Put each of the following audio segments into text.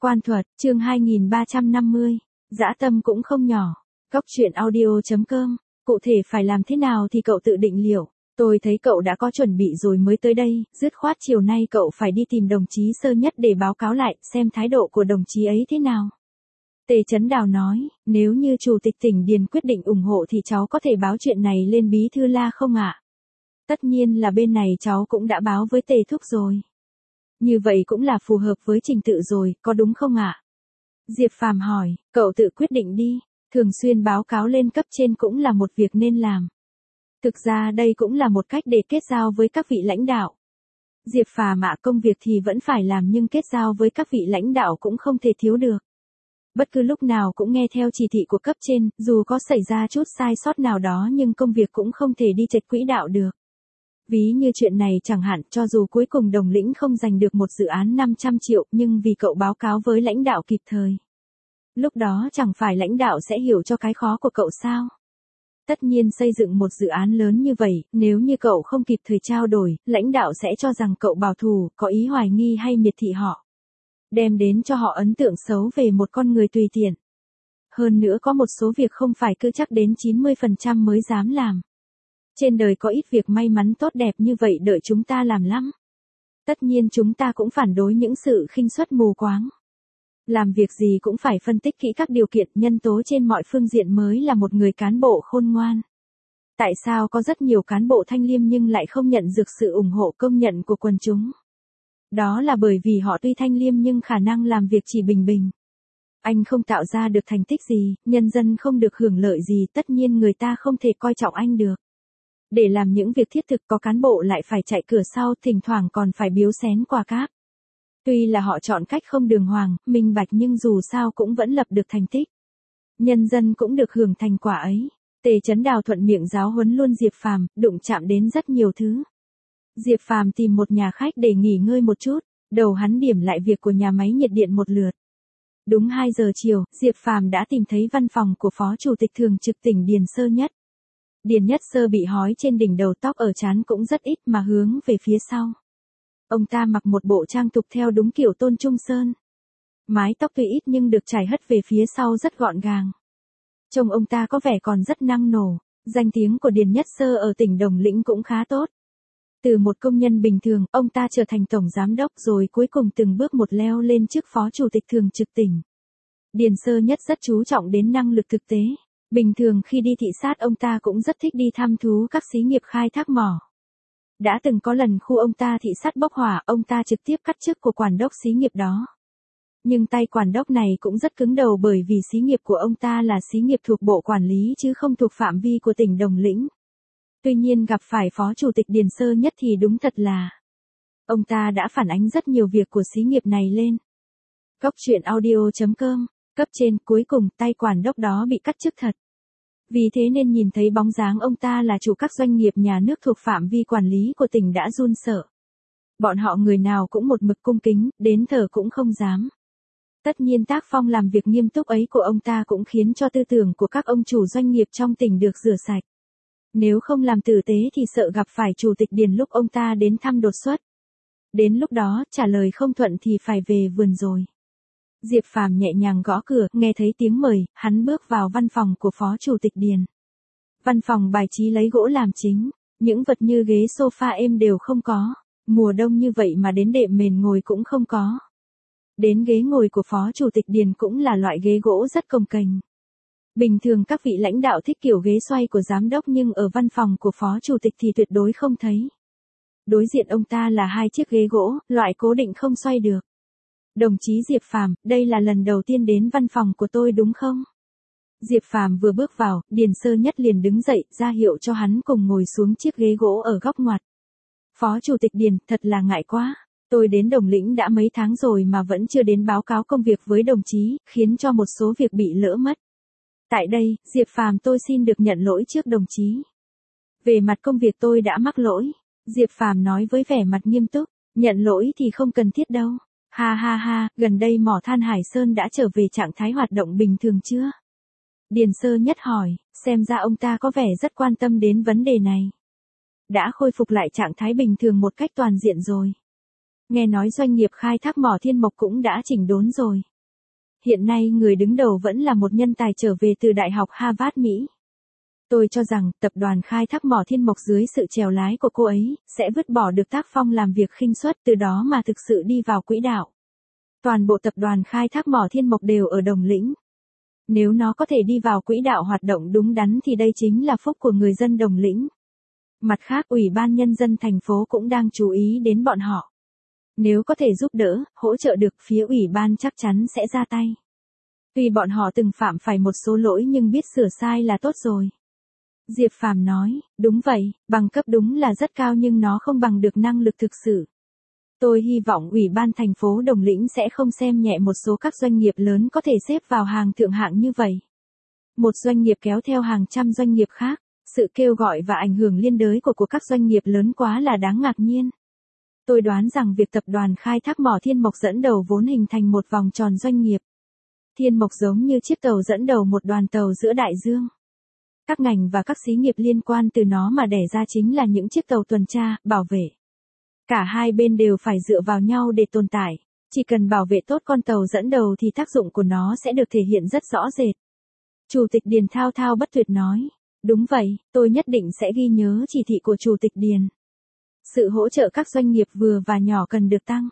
Quan thuật, chương 2350. Dã tâm cũng không nhỏ. Góc truyện audio.com. Cụ thể phải làm thế nào thì cậu tự định liệu. Tôi thấy cậu đã có chuẩn bị rồi mới tới đây, dứt khoát chiều nay cậu phải đi tìm đồng chí Sơ Nhất để báo cáo lại xem thái độ của đồng chí ấy thế nào. Tề Chấn Đào nói, nếu như Chủ tịch tỉnh Điền quyết định ủng hộ thì cháu có thể báo chuyện này lên Bí thư La không ạ? Tất nhiên là bên này cháu cũng đã báo với Tề Thúc rồi. Như vậy cũng là phù hợp với trình tự rồi, có đúng không ạ? Diệp Phàm hỏi, cậu tự quyết định đi, thường xuyên báo cáo lên cấp trên cũng là một việc nên làm. Thực ra đây cũng là một cách để kết giao với các vị lãnh đạo. Diệp Phàm ạ, công việc thì vẫn phải làm nhưng kết giao với các vị lãnh đạo cũng không thể thiếu được. Bất cứ lúc nào cũng nghe theo chỉ thị của cấp trên, dù có xảy ra chút sai sót nào đó nhưng công việc cũng không thể đi chệch quỹ đạo được. Ví như chuyện này chẳng hạn, cho dù cuối cùng Đồng Lĩnh không giành được một dự án 500 triệu nhưng vì cậu báo cáo với lãnh đạo kịp thời. Lúc đó chẳng phải lãnh đạo sẽ hiểu cho cái khó của cậu sao? Tất nhiên xây dựng một dự án lớn như vậy, nếu như cậu không kịp thời trao đổi, lãnh đạo sẽ cho rằng cậu bảo thủ, có ý hoài nghi hay miệt thị họ. Đem đến cho họ ấn tượng xấu về một con người tùy tiện. Hơn nữa có một số việc không phải cứ chắc đến 90% mới dám làm. Trên đời có ít việc may mắn tốt đẹp như vậy đợi chúng ta làm lắm. Tất nhiên chúng ta cũng phản đối những sự khinh suất mù quáng. Làm việc gì cũng phải phân tích kỹ các điều kiện nhân tố trên mọi phương diện mới là một người cán bộ khôn ngoan. Tại sao có rất nhiều cán bộ thanh liêm nhưng lại không nhận được sự ủng hộ công nhận của quần chúng? Đó là bởi vì họ tuy thanh liêm nhưng khả năng làm việc chỉ bình bình. Anh không tạo ra được thành tích gì, nhân dân không được hưởng lợi gì, tất nhiên người ta không thể coi trọng anh được. Để làm những việc thiết thực có cán bộ lại phải chạy cửa sau, thỉnh thoảng còn phải biếu xén quà cáp. Tuy là họ chọn cách không đường hoàng, minh bạch nhưng dù sao cũng vẫn lập được thành tích. Nhân dân cũng được hưởng thành quả ấy. Tề Chấn Đào thuận miệng giáo huấn luôn Diệp Phàm, đụng chạm đến rất nhiều thứ. Diệp Phàm tìm một nhà khách để nghỉ ngơi một chút, đầu hắn điểm lại việc của nhà máy nhiệt điện một lượt. Đúng 2 giờ chiều, Diệp Phàm đã tìm thấy văn phòng của Phó Chủ tịch Thường trực tỉnh Điền Sơ Nhất. Điền Nhất Sơ bị hói trên đỉnh đầu, tóc ở trán cũng rất ít mà hướng về phía sau. Ông ta mặc một bộ trang tục theo đúng kiểu Tôn Trung Sơn. Mái tóc tuy ít nhưng được trải hất về phía sau rất gọn gàng. Trông ông ta có vẻ còn rất năng nổ, danh tiếng của Điền Nhất Sơ ở tỉnh Đồng Lĩnh cũng khá tốt. Từ một công nhân bình thường, ông ta trở thành tổng giám đốc rồi cuối cùng từng bước một leo lên chức Phó Chủ tịch Thường trực tỉnh. Điền Sơ Nhất rất chú trọng đến năng lực thực tế. Bình thường khi đi thị sát ông ta cũng rất thích đi thăm thú các xí nghiệp khai thác mỏ. Đã từng có lần khu ông ta thị sát bốc hỏa, ông ta trực tiếp cắt chức của quản đốc xí nghiệp đó. Nhưng tay quản đốc này cũng rất cứng đầu bởi vì xí nghiệp của ông ta là xí nghiệp thuộc bộ quản lý chứ không thuộc phạm vi của tỉnh Đồng Lĩnh. Tuy nhiên gặp phải Phó Chủ tịch Điền Sơ Nhất thì đúng thật là ông ta đã phản ánh rất nhiều việc của xí nghiệp này lên. Góc truyện audio.com. Cấp trên, cuối cùng tay quản đốc đó bị cắt chức thật. Vì thế nên nhìn thấy bóng dáng ông ta là chủ các doanh nghiệp nhà nước thuộc phạm vi quản lý của tỉnh đã run sợ. Bọn họ người nào cũng một mực cung kính, đến thở cũng không dám. Tất nhiên tác phong làm việc nghiêm túc ấy của ông ta cũng khiến cho tư tưởng của các ông chủ doanh nghiệp trong tỉnh được rửa sạch. Nếu không làm tử tế thì sợ gặp phải Chủ tịch Điền lúc ông ta đến thăm đột xuất. Đến lúc đó, trả lời không thuận thì phải về vườn rồi. Diệp Phàm nhẹ nhàng gõ cửa, nghe thấy tiếng mời, hắn bước vào văn phòng của Phó Chủ tịch Điền. Văn phòng bài trí lấy gỗ làm chính, những vật như ghế sofa êm đều không có, mùa đông như vậy mà đến đệm mền ngồi cũng không có. Đến ghế ngồi của Phó Chủ tịch Điền cũng là loại ghế gỗ rất cồng kềnh. Bình thường các vị lãnh đạo thích kiểu ghế xoay của giám đốc nhưng ở văn phòng của Phó Chủ tịch thì tuyệt đối không thấy. Đối diện ông ta là 2 chiếc ghế gỗ, loại cố định không xoay được. Đồng chí Diệp Phàm, đây là lần đầu tiên đến văn phòng của tôi đúng không? Diệp Phàm vừa bước vào, Điền Sơ Nhất liền đứng dậy, ra hiệu cho hắn cùng ngồi xuống chiếc ghế gỗ ở góc ngoặt. Phó Chủ tịch Điền, thật là ngại quá. Tôi đến Đồng Lĩnh đã mấy tháng rồi mà vẫn chưa đến báo cáo công việc với đồng chí, khiến cho một số việc bị lỡ mất. Tại đây, Diệp Phàm tôi xin được nhận lỗi trước đồng chí. Về mặt công việc tôi đã mắc lỗi. Diệp Phàm nói với vẻ mặt nghiêm túc, nhận lỗi thì không cần thiết đâu. Ha ha ha, gần đây mỏ than Hải Sơn đã trở về trạng thái hoạt động bình thường chưa? Điền Sơ Nhất hỏi, xem ra ông ta có vẻ rất quan tâm đến vấn đề này. Đã khôi phục lại trạng thái bình thường một cách toàn diện rồi. Nghe nói doanh nghiệp khai thác mỏ Thiên Mộc cũng đã chỉnh đốn rồi. Hiện nay người đứng đầu vẫn là một nhân tài trở về từ Đại học Harvard Mỹ. Tôi cho rằng tập đoàn khai thác mỏ Thiên Mộc dưới sự chèo lái của cô ấy, sẽ vứt bỏ được tác phong làm việc khinh suất, từ đó mà thực sự đi vào quỹ đạo. Toàn bộ tập đoàn khai thác mỏ Thiên Mộc đều ở Đồng Lĩnh. Nếu nó có thể đi vào quỹ đạo hoạt động đúng đắn thì đây chính là phúc của người dân Đồng Lĩnh. Mặt khác, Ủy ban Nhân dân thành phố cũng đang chú ý đến bọn họ. Nếu có thể giúp đỡ, hỗ trợ được, phía ủy ban chắc chắn sẽ ra tay. Tuy bọn họ từng phạm phải một số lỗi nhưng biết sửa sai là tốt rồi. Diệp Phàm nói, đúng vậy, bằng cấp đúng là rất cao nhưng nó không bằng được năng lực thực sự. Tôi hy vọng Ủy ban thành phố Đồng Lĩnh sẽ không xem nhẹ một số các doanh nghiệp lớn có thể xếp vào hàng thượng hạng như vậy. Một doanh nghiệp kéo theo hàng trăm doanh nghiệp khác, sự kêu gọi và ảnh hưởng liên đới của các doanh nghiệp lớn quá là đáng ngạc nhiên. Tôi đoán rằng việc tập đoàn khai thác mỏ Thiên Mộc dẫn đầu vốn hình thành một vòng tròn doanh nghiệp. Thiên Mộc giống như chiếc tàu dẫn đầu một đoàn tàu giữa đại dương. Các ngành và các xí nghiệp liên quan từ nó mà đẻ ra chính là những chiếc tàu tuần tra, bảo vệ. Cả hai bên đều phải dựa vào nhau để tồn tại. Chỉ cần bảo vệ tốt con tàu dẫn đầu thì tác dụng của nó sẽ được thể hiện rất rõ rệt. Chủ tịch Điền thao thao bất tuyệt nói. Đúng vậy, tôi nhất định sẽ ghi nhớ chỉ thị của Chủ tịch Điền. Sự hỗ trợ các doanh nghiệp vừa và nhỏ cần được tăng.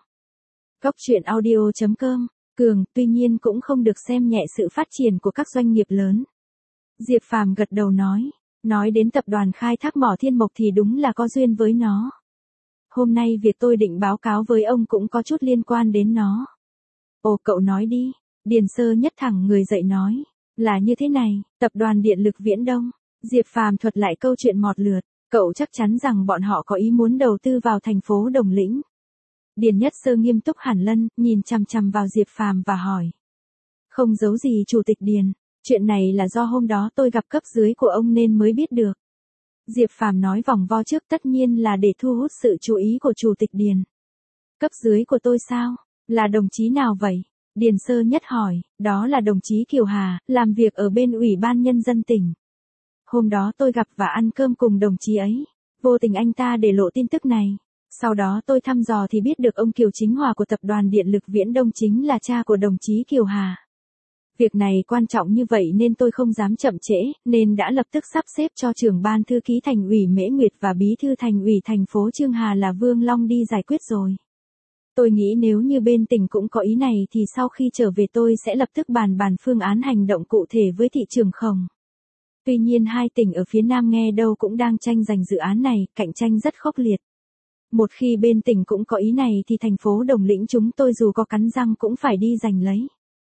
Goctruyện.audio.com, Cường, tuy nhiên cũng không được xem nhẹ sự phát triển của các doanh nghiệp lớn. Diệp Phàm gật đầu nói đến tập đoàn khai thác mỏ Thiên Mộc thì đúng là có duyên với nó. Hôm nay việc tôi định báo cáo với ông cũng có chút liên quan đến nó. Ồ, cậu nói đi. Điền Sơ Nhất thẳng người dậy nói. Là như thế này, tập đoàn điện lực Viễn Đông. Diệp Phàm thuật lại câu chuyện mọt lượt. Cậu chắc chắn rằng bọn họ có ý muốn đầu tư vào thành phố Đồng Lĩnh. Điền Nhất Sơ nghiêm túc hẳn lân, nhìn chằm chằm vào Diệp Phàm và hỏi. Không giấu gì Chủ tịch Điền, chuyện này là do hôm đó tôi gặp cấp dưới của ông nên mới biết được. Diệp Phàm nói vòng vo trước, tất nhiên là để thu hút sự chú ý của Chủ tịch Điền. Cấp dưới của tôi sao? Là đồng chí nào vậy? Điền Sơ Nhất hỏi, đó là đồng chí Kiều Hà, làm việc ở bên Ủy ban Nhân dân tỉnh. Hôm đó tôi gặp và ăn cơm cùng đồng chí ấy. Vô tình anh ta để lộ tin tức này. Sau đó tôi thăm dò thì biết được ông Kiều Chính Hòa của tập đoàn điện lực Viễn Đông chính là cha của đồng chí Kiều Hà. Việc này quan trọng như vậy nên tôi không dám chậm trễ, nên đã lập tức sắp xếp cho trưởng ban thư ký thành ủy Mễ Nguyệt và bí thư thành ủy thành phố Chương Hà là Vương Long đi giải quyết rồi. Tôi nghĩ nếu như bên tỉnh cũng có ý này thì sau khi trở về tôi sẽ lập tức bàn phương án hành động cụ thể với thị trường Khổng. Tuy nhiên hai tỉnh ở phía Nam nghe đâu cũng đang tranh giành dự án này, cạnh tranh rất khốc liệt. Một khi bên tỉnh cũng có ý này thì thành phố Đồng Lĩnh chúng tôi dù có cắn răng cũng phải đi giành lấy.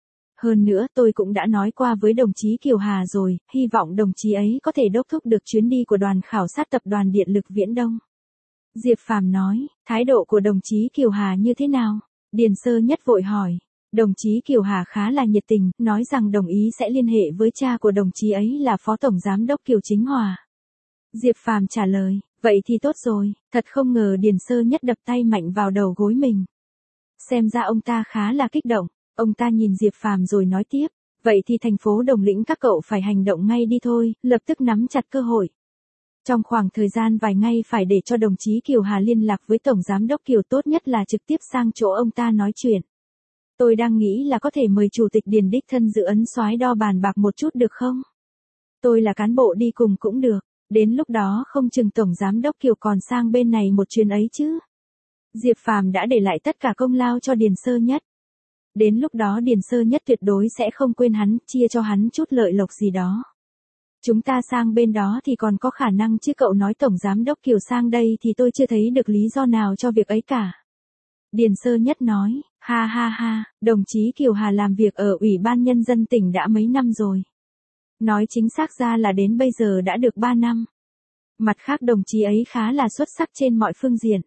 Hơn nữa tôi cũng đã nói qua với đồng chí Kiều Hà rồi, hy vọng đồng chí ấy có thể đốc thúc được chuyến đi của đoàn khảo sát tập đoàn điện lực Viễn Đông. Diệp Phàm nói, thái độ của đồng chí Kiều Hà như thế nào? Điền Sơ Nhất vội hỏi. Đồng chí Kiều Hà khá là nhiệt tình, nói rằng đồng ý sẽ liên hệ với cha của đồng chí ấy là Phó Tổng Giám đốc Kiều Chính Hòa. Diệp Phàm trả lời, vậy thì tốt rồi, thật không ngờ. Điền Sơ Nhất đập tay mạnh vào đầu gối mình. Xem ra ông ta khá là kích động, ông ta nhìn Diệp Phàm rồi nói tiếp, vậy thì thành phố Đồng Lĩnh các cậu phải hành động ngay đi thôi, lập tức nắm chặt cơ hội. Trong khoảng thời gian vài ngày phải để cho đồng chí Kiều Hà liên lạc với Tổng Giám đốc Kiều, tốt nhất là trực tiếp sang chỗ ông ta nói chuyện. Tôi đang nghĩ là có thể mời Chủ tịch Điền đích thân dự ấn soái đo bàn bạc một chút được không? Tôi là cán bộ đi cùng cũng được, đến lúc đó không chừng Tổng Giám đốc Kiều còn sang bên này một chuyến ấy chứ. Diệp Phàm đã để lại tất cả công lao cho Điền Sơ Nhất. Đến lúc đó Điền Sơ Nhất tuyệt đối sẽ không quên hắn, chia cho hắn chút lợi lộc gì đó. Chúng ta sang bên đó thì còn có khả năng chứ cậu nói Tổng Giám đốc Kiều sang đây thì tôi chưa thấy được lý do nào cho việc ấy cả. Điền Sơ Nhất nói, ha ha ha, đồng chí Kiều Hà làm việc ở Ủy ban Nhân dân tỉnh đã mấy năm rồi. Nói chính xác ra là đến bây giờ đã được 3 năm. Mặt khác đồng chí ấy khá là xuất sắc trên mọi phương diện.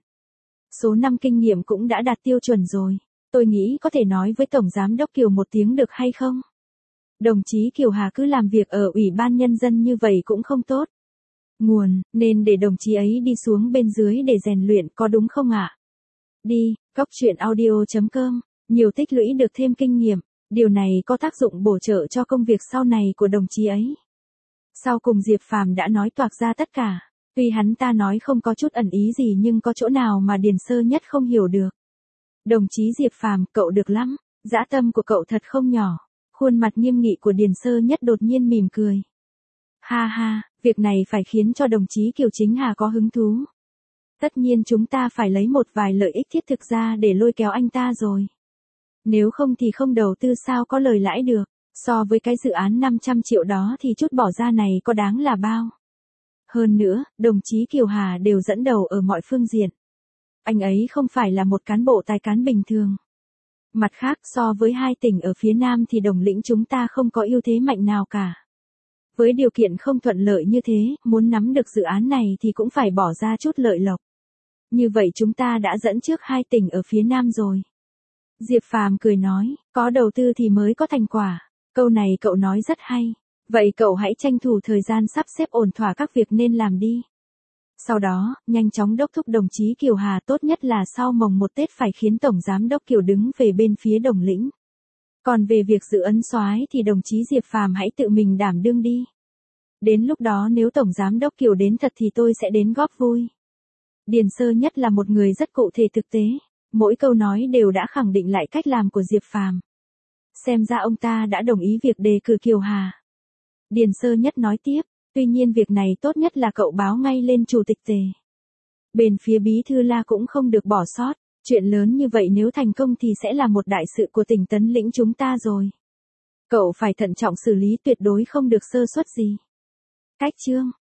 Số năm kinh nghiệm cũng đã đạt tiêu chuẩn rồi. Tôi nghĩ có thể nói với Tổng Giám đốc Kiều một tiếng được hay không? Đồng chí Kiều Hà cứ làm việc ở Ủy ban Nhân dân như vậy cũng không tốt. Nên để đồng chí ấy đi xuống bên dưới để rèn luyện, có đúng không ạ? Đi, Goctruyện.audio.com, nhiều tích lũy được thêm kinh nghiệm, điều này có tác dụng bổ trợ cho công việc sau này của đồng chí ấy. Sau cùng Diệp Phàm đã nói toạc ra tất cả, tuy hắn ta nói không có chút ẩn ý gì nhưng có chỗ nào mà Điền Sơ Nhất không hiểu được. Đồng chí Diệp Phàm, cậu được lắm, Dã tâm của cậu thật không nhỏ. Khuôn mặt nghiêm nghị của Điền Sơ Nhất đột nhiên mỉm cười. Ha ha, việc này phải khiến cho đồng chí Kiều Chính Hà có hứng thú. Tất nhiên chúng ta phải lấy một vài lợi ích thiết thực ra để lôi kéo anh ta rồi. Nếu không thì không đầu tư sao có lời lãi được. So với cái dự án 500 triệu đó thì chút bỏ ra này có đáng là bao. Hơn nữa, đồng chí Kiều Hà đều dẫn đầu ở mọi phương diện. Anh ấy không phải là một cán bộ tài cán bình thường. Mặt khác so với hai tỉnh ở phía Nam thì Đồng Lĩnh chúng ta không có ưu thế mạnh nào cả. Với điều kiện không thuận lợi như thế, muốn nắm được dự án này thì cũng phải bỏ ra chút lợi lộc. Như vậy chúng ta đã dẫn trước hai tỉnh ở phía Nam rồi. Diệp Phàm cười nói, có đầu tư thì mới có thành quả. Câu này cậu nói rất hay. Vậy cậu hãy tranh thủ thời gian sắp xếp ổn thỏa các việc nên làm đi. Sau đó, nhanh chóng đốc thúc đồng chí Kiều Hà, tốt nhất là sau mồng 1 Tết phải khiến Tổng Giám đốc Kiều đứng về bên phía Đồng Lĩnh. Còn về việc giữ ấn soái thì đồng chí Diệp Phàm hãy tự mình đảm đương đi. Đến lúc đó nếu Tổng Giám đốc Kiều đến thật thì tôi sẽ đến góp vui. Điền Sơ Nhất là một người rất cụ thể thực tế. Mỗi câu nói đều đã khẳng định lại cách làm của Diệp Phàm. Xem ra ông ta đã đồng ý việc đề cử Kiều Hà. Điền Sơ Nhất nói tiếp, tuy nhiên việc này tốt nhất là cậu báo ngay lên Chủ tịch Tề. Bên phía Bí thư La cũng không được bỏ sót, chuyện lớn như vậy nếu thành công thì sẽ là một đại sự của tỉnh Tấn Lĩnh chúng ta rồi. Cậu phải thận trọng xử lý, tuyệt đối không được sơ suất gì. Cách chương